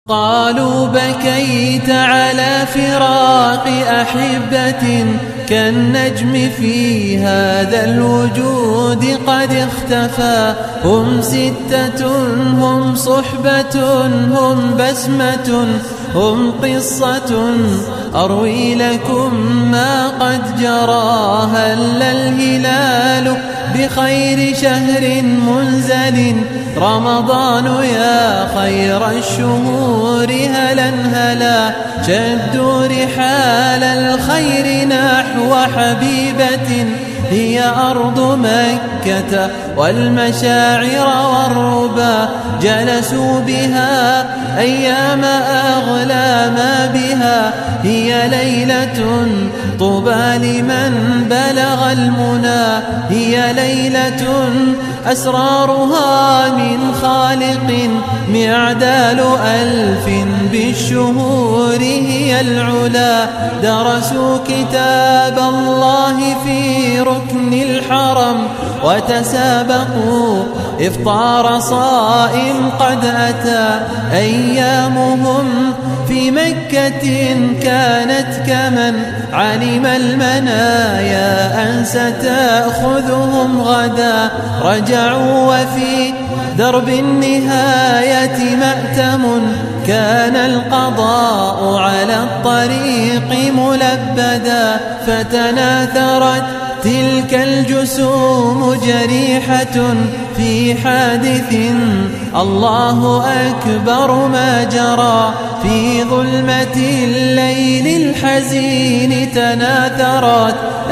قالوا بكيت على فراق أحبة كالنجم في هذا الوجود قد اختفى. هم ستة، هم صحبة، هم بسمة، هم قصة أروي لكم ما قد جرى. هل الهلال بخير شهر منزل رمضان يا خير الشهور هلا هلا. شدوا رحال الخير نحو حبيبة هي أرض مكة والمشاعر والربا. جلسوا بها أيام أغلى ما بها. هي ليلة طوبى لمن بلغ المنى. هي ليلة أسرارها من خالق معدال 1000 بالشهور هي العلا. درسوا كتاب الله في ركن الحرم وتسابقوا إفطار صائم قد أتى. أيامهم في مكة كانت كمن علم المنايا أن ستأخذهم غدا. رجعوا وفي درب النهاية مأتم كان القضاء على الطريق ملبدا. فتناثرت تلك الجسوم جريحة في حادث الله أكبر ما جرى. في ظلمة الليل الحزين تناثرت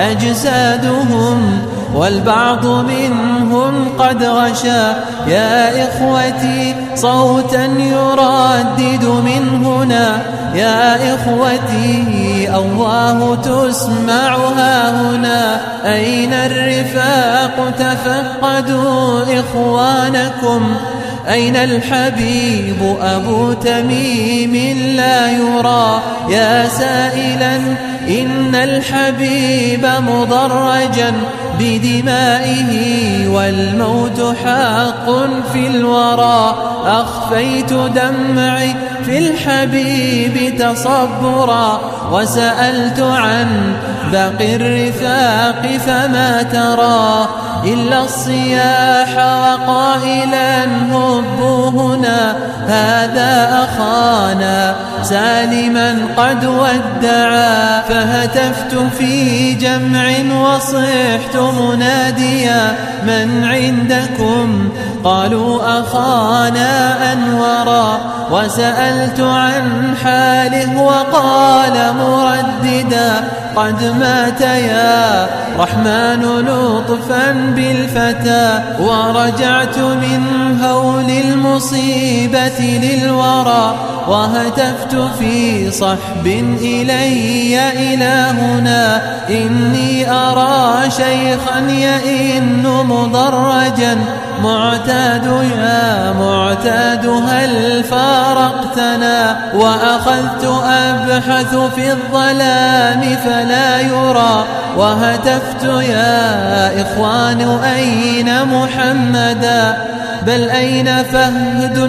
أجسادهم والبعض منهم قد غشى. يا إخوتي صوتا يردد من هنا. يا إخوتي الله تسمعها هنا. أين الرفاق تفقدوا إخوانكم. أين الحبيب أبو تميم لا يرى. يا سائلا إن الحبيب مضرجا بدمائه والموت حق في الورى. أخفيت دمعي في الحبيب تصبرا وسألت عن باقي الرفاق فما ترى إلا الصياح وقائلا هبوا هنا. هذا أخانا سالما قد ودعا. فهتفت في جمع وصحت مناديا من عندكم. قالوا أخانا أنورا. وسألت عن حاله وقال مرددا قد مات يا رحمن لطفا بالفتى. ورجعت من هول المصيبة للورى وهتفت في صحب إلي إلهنا. إني أرى شيخا يئن مضرجا معتاد يا معتاد هل فارقتنا. وأخذت أبحث في الظلام فلا يرى. وهتفت يا إخوان أين محمدا. بل أين فهد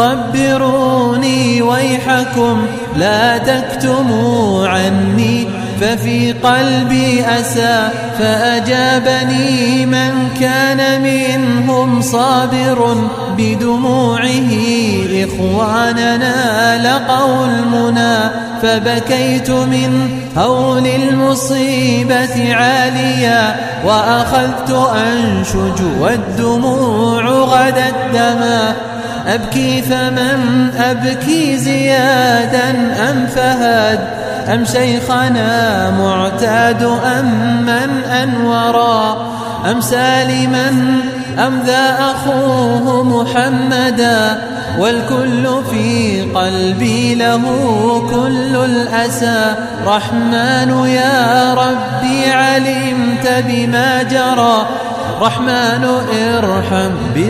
خبروني ويحكم لا تكتموا عني ففي قلبي أسى. فأجابني من كان منهم صابر بدموعه إخواننا لقوا المنى. فبكيت من هول المصيبة عاليا وأخذت أنشج والدموع غدت دما. أبكي فمن أبكي زيادا أم فهد أم شيخنا معتاد أم من أنورا أم سالما أم ذا أخوه محمدا. والكل في قلبي له كل الأسى. رحمن يا ربي علمت بما جرى. رحمن ارحم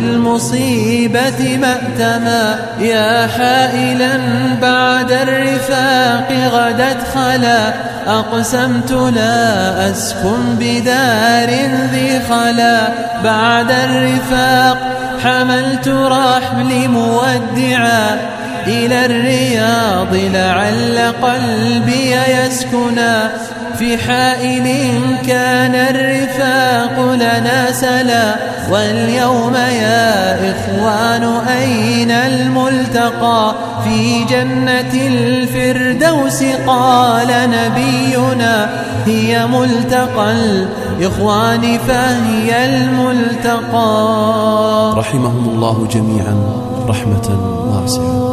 بالمصيبة مأتما. يا حائلا بعد الرفاق غدت خلا. أقسمت لا أسكن بدار ذي خلا. بعد الرفاق حملت رحلي مودعا إلى الرياض لعل قلبي يسكنا. في حائل كان الرفاق لنا سلا، واليوم يا إخوان أين الملتقى؟ في جنة الفردوس قال نبينا، هي ملتقى الإخوان فهي الملتقى. رحمهم الله جميعا رحمة واسعة.